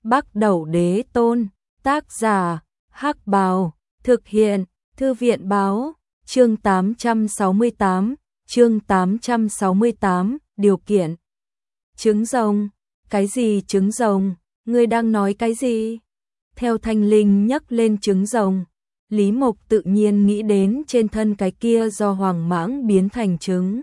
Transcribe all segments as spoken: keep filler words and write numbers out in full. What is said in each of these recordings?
Bắc Đẩu Đế Tôn, tác giả, Hắc Bào, thực hiện, Thư viện báo, chương tám trăm sáu mươi tám, chương tám trăm sáu mươi tám, điều kiện. Trứng rồng, cái gì trứng rồng, ngươi đang nói cái gì? Theo Thanh Linh nhắc lên trứng rồng, Lý Mộc tự nhiên nghĩ đến trên thân cái kia do hoàng mãng biến thành trứng.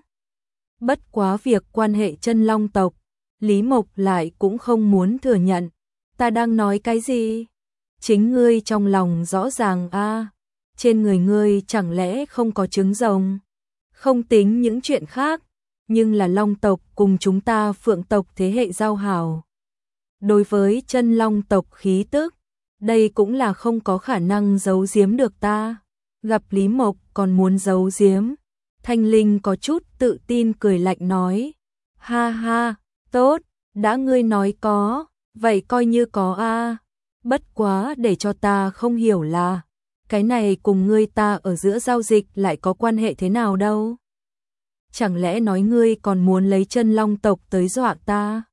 Bất quá việc quan hệ chân long tộc, Lý Mộc lại cũng không muốn thừa nhận. Ta đang nói cái gì? Chính ngươi trong lòng rõ ràng a, à, trên người ngươi chẳng lẽ không có trứng rồng? Không tính những chuyện khác, nhưng là long tộc cùng chúng ta phượng tộc thế hệ giao hảo. Đối với chân long tộc khí tức, đây cũng là không có khả năng giấu giếm được ta. Gặp Lý Mộc còn muốn giấu giếm, Thanh Linh có chút tự tin cười lạnh nói. Ha ha, tốt, đã ngươi nói có, vậy coi như có a. À. Bất quá để cho ta không hiểu là, cái này cùng ngươi ta ở giữa giao dịch lại có quan hệ thế nào đâu? Chẳng lẽ nói ngươi còn muốn lấy chân long tộc tới dọa ta?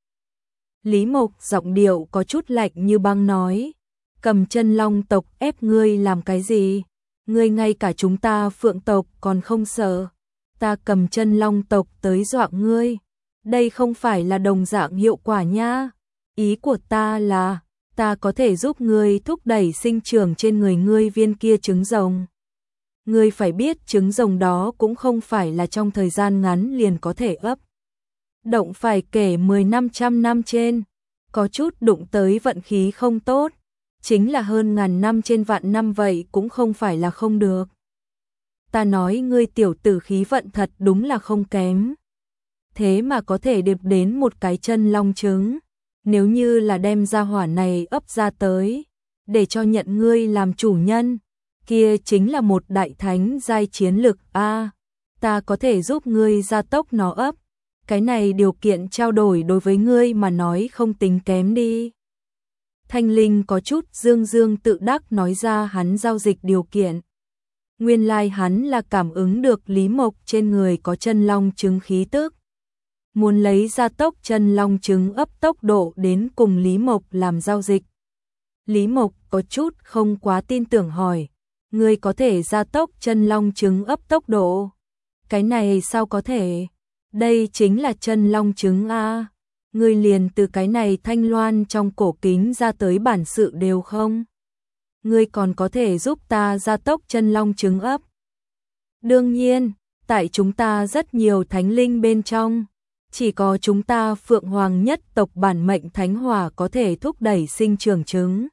Lý Mộc giọng điệu có chút lạnh như băng nói, cầm chân long tộc ép ngươi làm cái gì? Ngươi ngay cả chúng ta phượng tộc còn không sợ, ta cầm chân long tộc tới dọa ngươi, đây không phải là đồng dạng hiệu quả nha. Ý của ta là, ta có thể giúp ngươi thúc đẩy sinh trưởng trên người ngươi viên kia trứng rồng. Ngươi phải biết trứng rồng đó cũng không phải là trong thời gian ngắn liền có thể ấp. Động phải kể mười năm trăm năm trên, có chút đụng tới vận khí không tốt, chính là hơn ngàn năm trên vạn năm vậy cũng không phải là không được. Ta nói ngươi tiểu tử khí vận thật đúng là không kém. Thế mà có thể điệp đến một cái chân long trứng. Nếu như là đem ra hỏa này ấp ra tới, để cho nhận ngươi làm chủ nhân, kia chính là một đại thánh giai chiến lực a. À, ta có thể giúp ngươi gia tốc nó ấp. Cái này điều kiện trao đổi đối với ngươi mà nói không tính kém đi. Thanh Linh có chút dương dương tự đắc nói ra hắn giao dịch điều kiện. Nguyên lai hắn là cảm ứng được Lý Mộc trên người có chân long trứng khí tức. Muốn lấy ra tốc chân long trứng ấp tốc độ đến cùng Lý Mộc làm giao dịch. Lý Mộc có chút không quá tin tưởng hỏi, ngươi có thể gia tốc chân long trứng ấp tốc độ? Cái này sao có thể? Đây chính là chân long trứng a. Ngươi liền từ cái này thanh loan trong cổ kính ra tới bản sự đều không? Ngươi còn có thể giúp ta gia tốc chân long trứng ấp? Đương nhiên, tại chúng ta rất nhiều thánh linh bên trong, chỉ có chúng ta Phượng Hoàng nhất tộc bản mệnh thánh hỏa có thể thúc đẩy sinh trưởng trứng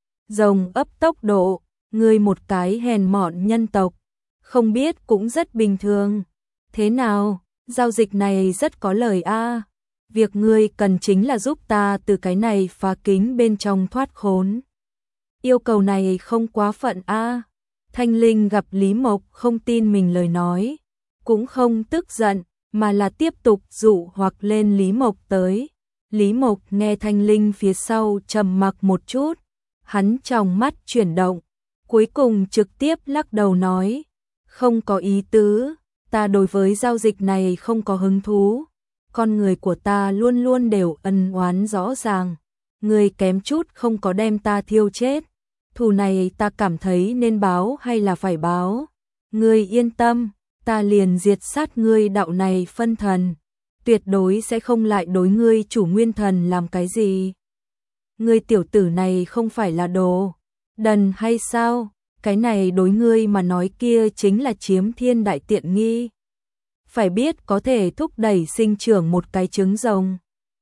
rồng ấp tốc độ, ngươi một cái hèn mọn nhân tộc, không biết cũng rất bình thường. Thế nào, giao dịch này rất có lời a. À. Việc ngươi cần chính là giúp ta từ cái này phá kính bên trong thoát khốn. Yêu cầu này không quá phận a. À. Thanh Linh gặp Lý Mộc không tin mình lời nói, cũng không tức giận, mà là tiếp tục dụ hoặc lên Lý Mộc tới. Lý Mộc nghe Thanh Linh phía sau trầm mặc một chút, hắn trong mắt chuyển động, cuối cùng trực tiếp lắc đầu nói, không có ý tứ, ta đối với giao dịch này không có hứng thú, con người của ta luôn luôn đều ân oán rõ ràng, người kém chút không có đem ta thiêu chết, thù này ta cảm thấy nên báo hay là phải báo, ngươi yên tâm. Ta liền diệt sát ngươi đạo này phân thần, tuyệt đối sẽ không lại đối ngươi chủ nguyên thần làm cái gì. Ngươi tiểu tử này không phải là đồ đần hay sao? Cái này đối ngươi mà nói kia chính là chiếm thiên đại tiện nghi. Phải biết có thể thúc đẩy sinh trưởng một cái trứng rồng,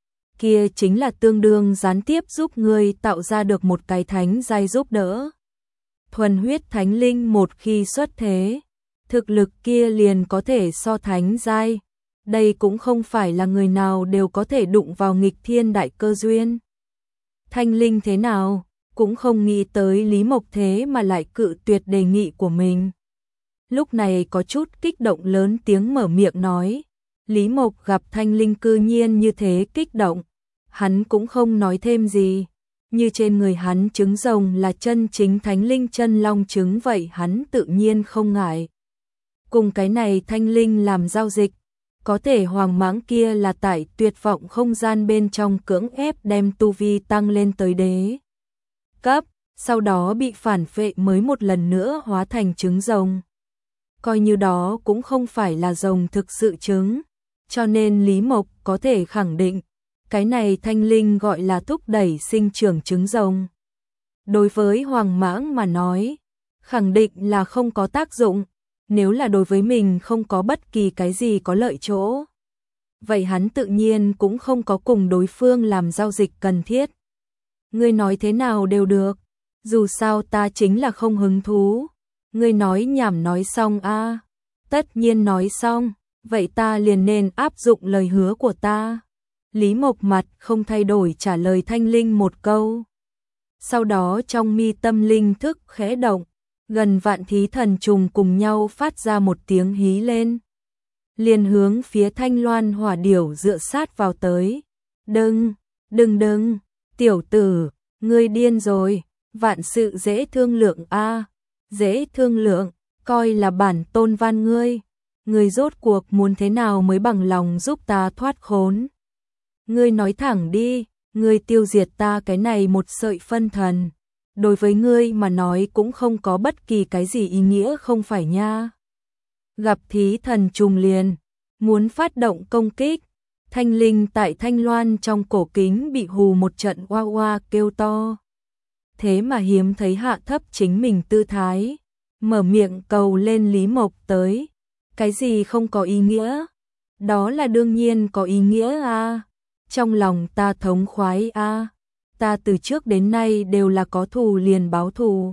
kia chính là tương đương gián tiếp giúp ngươi tạo ra được một cái thánh giai giúp đỡ. Thuần huyết thánh linh một khi xuất thế, thực lực kia liền có thể so thánh giai, đây cũng không phải là người nào đều có thể đụng vào nghịch thiên đại cơ duyên. Thanh Linh thế nào, cũng không nghĩ tới Lý Mộc thế mà lại cự tuyệt đề nghị của mình. Lúc này có chút kích động lớn tiếng mở miệng nói, Lý Mộc gặp Thanh Linh cư nhiên như thế kích động, hắn cũng không nói thêm gì. Như trên người hắn trứng rồng là chân chính thánh linh chân long trứng vậy hắn tự nhiên không ngại. Cùng cái này Thanh Linh làm giao dịch, Có thể Hoàng Mãng kia là tại tuyệt vọng không gian bên trong cưỡng ép đem tu vi tăng lên tới đế cấp, sau đó bị phản phệ mới một lần nữa hóa thành trứng rồng. Coi như đó cũng không phải là rồng thực sự trứng, cho nên Lý Mộc có thể khẳng định, cái này thanh linh gọi là thúc đẩy sinh trưởng trứng rồng. Đối với Hoàng Mãng mà nói, khẳng định là không có tác dụng, nếu là đối với mình không có bất kỳ cái gì có lợi chỗ. Vậy hắn tự nhiên cũng không có cùng đối phương làm giao dịch cần thiết. Ngươi nói thế nào đều được, dù sao ta chính là không hứng thú. Ngươi nói nhảm nói xong a à. Tất nhiên nói xong, vậy ta liền nên áp dụng lời hứa của ta. Lý Mộc mặt không thay đổi trả lời thanh linh một câu. Sau đó trong mi tâm linh thức khẽ động, gần vạn thí thần trùng cùng nhau phát ra một tiếng hí lên. Liền hướng phía Thanh Loan hỏa điểu dựa sát vào tới. Đừng, đừng đừng, tiểu tử, ngươi điên rồi, vạn sự dễ thương lượng a à. Dễ thương lượng, coi là bản tôn van ngươi. Ngươi rốt cuộc muốn thế nào mới bằng lòng giúp ta thoát khốn. Ngươi nói thẳng đi, ngươi tiêu diệt ta cái này một sợi phân thần. Đối với ngươi mà nói cũng không có bất kỳ cái gì ý nghĩa không phải nha. Gặp thí thần trùng liền, muốn phát động công kích. Thanh linh tại Thanh Loan trong cổ kính bị hù một trận oa oa kêu to. Thế mà hiếm thấy hạ thấp chính mình tư thái, mở miệng cầu lên Lý Mộc tới. Cái gì không có ý nghĩa? Đó là đương nhiên có ý nghĩa a. Trong lòng ta thống khoái a. Ta từ trước đến nay đều là có thù liền báo thù.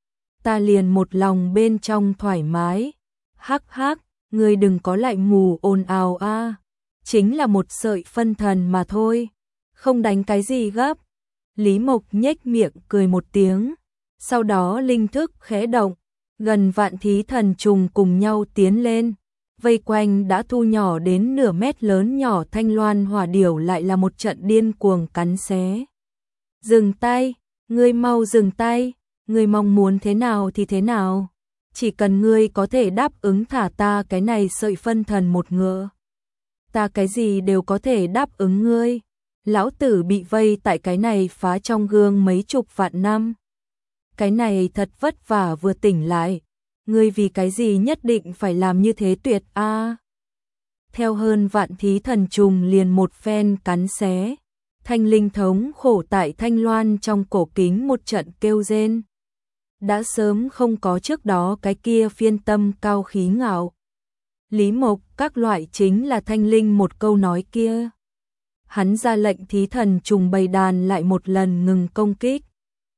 Ta liền một lòng bên trong thoải mái. Hắc hắc, ngươi đừng có lại mù ồn ào a. Chính là một sợi phân thần mà thôi. Không đánh cái gì gấp. Lý Mộc nhếch miệng cười một tiếng. Sau đó linh thức khẽ động. Gần vạn thí thần trùng cùng nhau tiến lên. Vây quanh đã thu nhỏ đến nửa mét lớn nhỏ Thanh Loan hỏa điểu lại là một trận điên cuồng cắn xé. Dừng tay, ngươi mau dừng tay, ngươi mong muốn thế nào thì thế nào. Chỉ cần ngươi có thể đáp ứng thả ta cái này sợi phân thần một ngựa. Ta cái gì đều có thể đáp ứng ngươi. Lão tử bị vây tại cái này phá trong gương mấy chục vạn năm. Cái này thật vất vả vừa tỉnh lại. Ngươi vì cái gì nhất định phải làm như thế tuyệt a? À? Theo hơn vạn thí thần trùng liền một phen cắn xé. Thanh linh thống khổ tại Thanh Loan trong cổ kính một trận kêu rên. Đã sớm không có trước đó cái kia phiên tâm cao khí ngạo. Lý Mộc các loại chính là thanh linh một câu nói kia. Hắn ra lệnh thí thần trùng bầy đàn lại một lần ngừng công kích.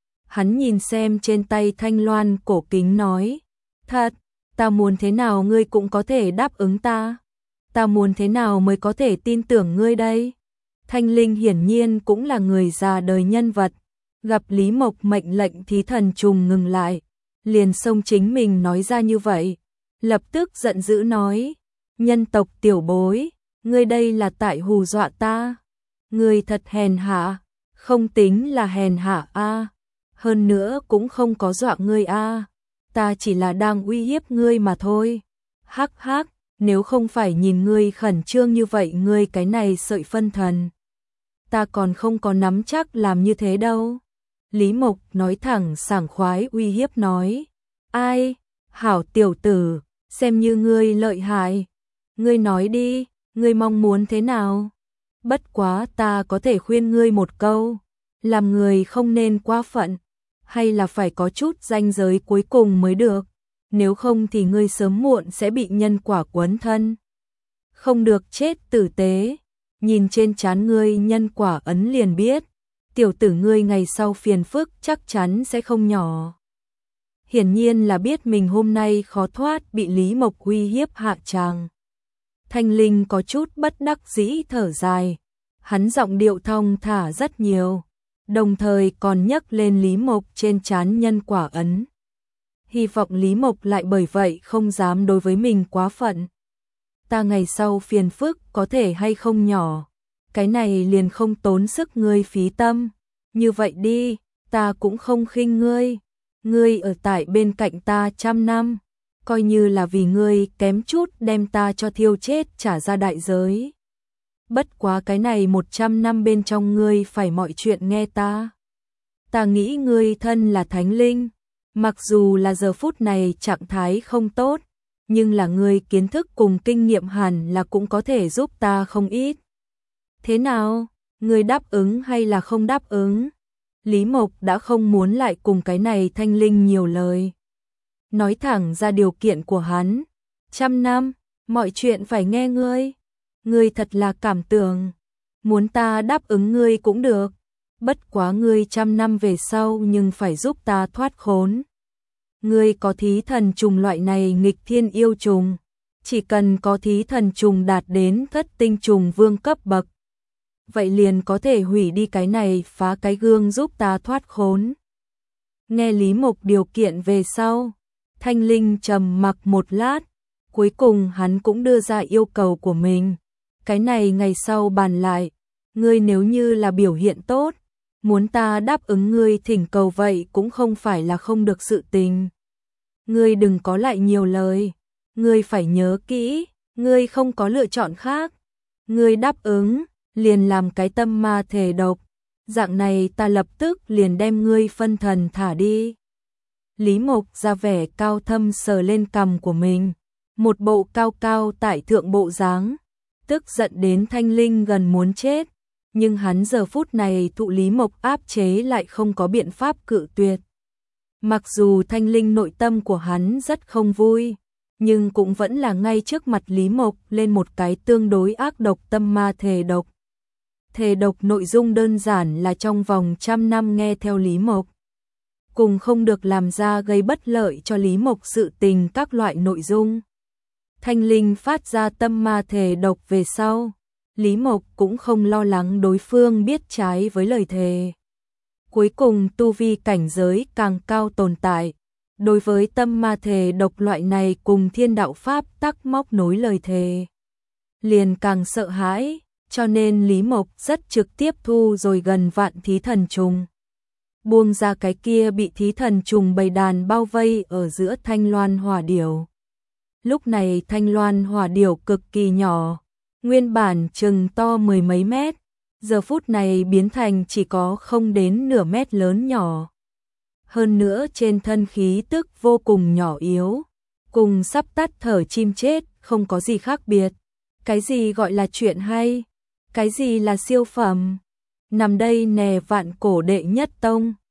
Hắn nhìn xem trên tay Thanh Loan cổ kính nói. Thật, ta muốn thế nào ngươi cũng có thể đáp ứng ta. Ta muốn thế nào mới có thể tin tưởng ngươi đây. Thanh linh hiển nhiên cũng là người già đời nhân vật. Gặp Lý Mộc mệnh lệnh thí thần trùng ngừng lại. Liền xông chính mình nói ra như vậy. Lập tức giận dữ nói. Nhân tộc tiểu bối, ngươi đây là tại hù dọa ta. Ngươi thật hèn hạ, không tính là hèn hạ a. Hơn nữa cũng không có dọa ngươi a. Ta chỉ là đang uy hiếp ngươi mà thôi. Hắc hắc, nếu không phải nhìn ngươi khẩn trương như vậy ngươi cái này sợi phân thần. Ta còn không có nắm chắc làm như thế đâu. Lý Mộc nói thẳng sảng khoái uy hiếp nói. Ai, hảo tiểu tử, xem như ngươi lợi hại. Ngươi nói đi, ngươi mong muốn thế nào? Bất quá ta có thể khuyên ngươi một câu. Làm người không nên quá phận. Hay là phải có chút ranh giới cuối cùng mới được. Nếu không thì ngươi sớm muộn sẽ bị nhân quả quấn thân. Không được chết tử tế. Nhìn trên trán ngươi nhân quả ấn liền biết. Tiểu tử ngươi ngày sau phiền phức chắc chắn sẽ không nhỏ. Hiển nhiên là biết mình hôm nay khó thoát bị Lý Mộc uy hiếp hạ tràng. Thanh linh có chút bất đắc dĩ thở dài. Hắn giọng điệu thong thả rất nhiều. Đồng thời còn nhắc lên Lý Mộc trên trán nhân quả ấn. Hy vọng Lý Mộc lại bởi vậy không dám đối với mình quá phận. Ta ngày sau phiền phức có thể hay không nhỏ. Cái này liền không tốn sức ngươi phí tâm. Như vậy đi, ta cũng không khinh ngươi. Ngươi ở tại bên cạnh ta trăm năm. coi như là vì ngươi kém chút đem ta cho thiêu chết trả ra đại giới. Bất quá cái này một trăm năm bên trong ngươi phải mọi chuyện nghe ta. Ta nghĩ ngươi thân là thánh linh, mặc dù là giờ phút này trạng thái không tốt, nhưng là ngươi kiến thức cùng kinh nghiệm hẳn là cũng có thể giúp ta không ít. Thế nào, ngươi đáp ứng hay là không đáp ứng? Lý Mộc đã không muốn lại cùng cái này thanh linh nhiều lời. Nói thẳng ra điều kiện của hắn. Trăm năm, mọi chuyện phải nghe ngươi. Ngươi thật là cảm tưởng. Muốn ta đáp ứng ngươi cũng được. Bất quá ngươi trăm năm về sau nhưng phải giúp ta thoát khốn. Ngươi có thí thần trùng loại này nghịch thiên yêu trùng. Chỉ cần có thí thần trùng đạt đến thất tinh trùng vương cấp bậc. Vậy liền có thể hủy đi cái này phá cái gương giúp ta thoát khốn. Nghe Lý Mộc điều kiện về sau. Thanh linh trầm mặc một lát. Cuối cùng hắn cũng đưa ra yêu cầu của mình. Cái này ngày sau bàn lại. Ngươi nếu như là biểu hiện tốt. Muốn ta đáp ứng ngươi thỉnh cầu vậy cũng không phải là không được sự tình. Ngươi đừng có lại nhiều lời. Ngươi phải nhớ kỹ. Ngươi không có lựa chọn khác. Ngươi đáp ứng. Liền làm cái tâm ma thể độc. Dạng này ta lập tức liền đem ngươi phân thần thả đi. Lý Mộc ra vẻ cao thâm sờ lên cằm của mình. Một bộ cao cao tại thượng bộ dáng. Tức giận đến thanh linh gần muốn chết. Nhưng hắn giờ phút này thụ Lý Mộc áp chế lại không có biện pháp cự tuyệt. Mặc dù thanh linh nội tâm của hắn rất không vui. Nhưng cũng vẫn là ngay trước mặt Lý Mộc lên một cái tương đối ác độc tâm ma thể độc. Thể độc nội dung đơn giản là trong vòng trăm năm nghe theo Lý Mộc. Cùng không được làm ra gây bất lợi cho Lý Mộc sự tình các loại nội dung. Thanh linh phát ra tâm ma thể độc về sau. Lý Mộc cũng không lo lắng đối phương biết trái với lời thề. Cuối cùng tu vi cảnh giới càng cao tồn tại. Đối với tâm ma thể độc loại này cùng thiên đạo pháp tắc móc nối lời thề. Liền càng sợ hãi. Cho nên Lý Mộc rất trực tiếp thu rồi gần vạn thí thần trùng. Buông ra cái kia bị thí thần trùng bầy đàn bao vây ở giữa thanh loan hỏa điểu. Lúc này thanh loan hỏa điểu cực kỳ nhỏ. Nguyên bản chừng to mười mấy mét. Giờ phút này biến thành chỉ có không đến nửa mét lớn nhỏ. Hơn nữa trên thân khí tức vô cùng nhỏ yếu. Cùng sắp tắt thở chim chết không có gì khác biệt. Cái gì gọi là chuyện hay? Cái gì là siêu phẩm? Nằm đây nè vạn cổ đệ nhất tông.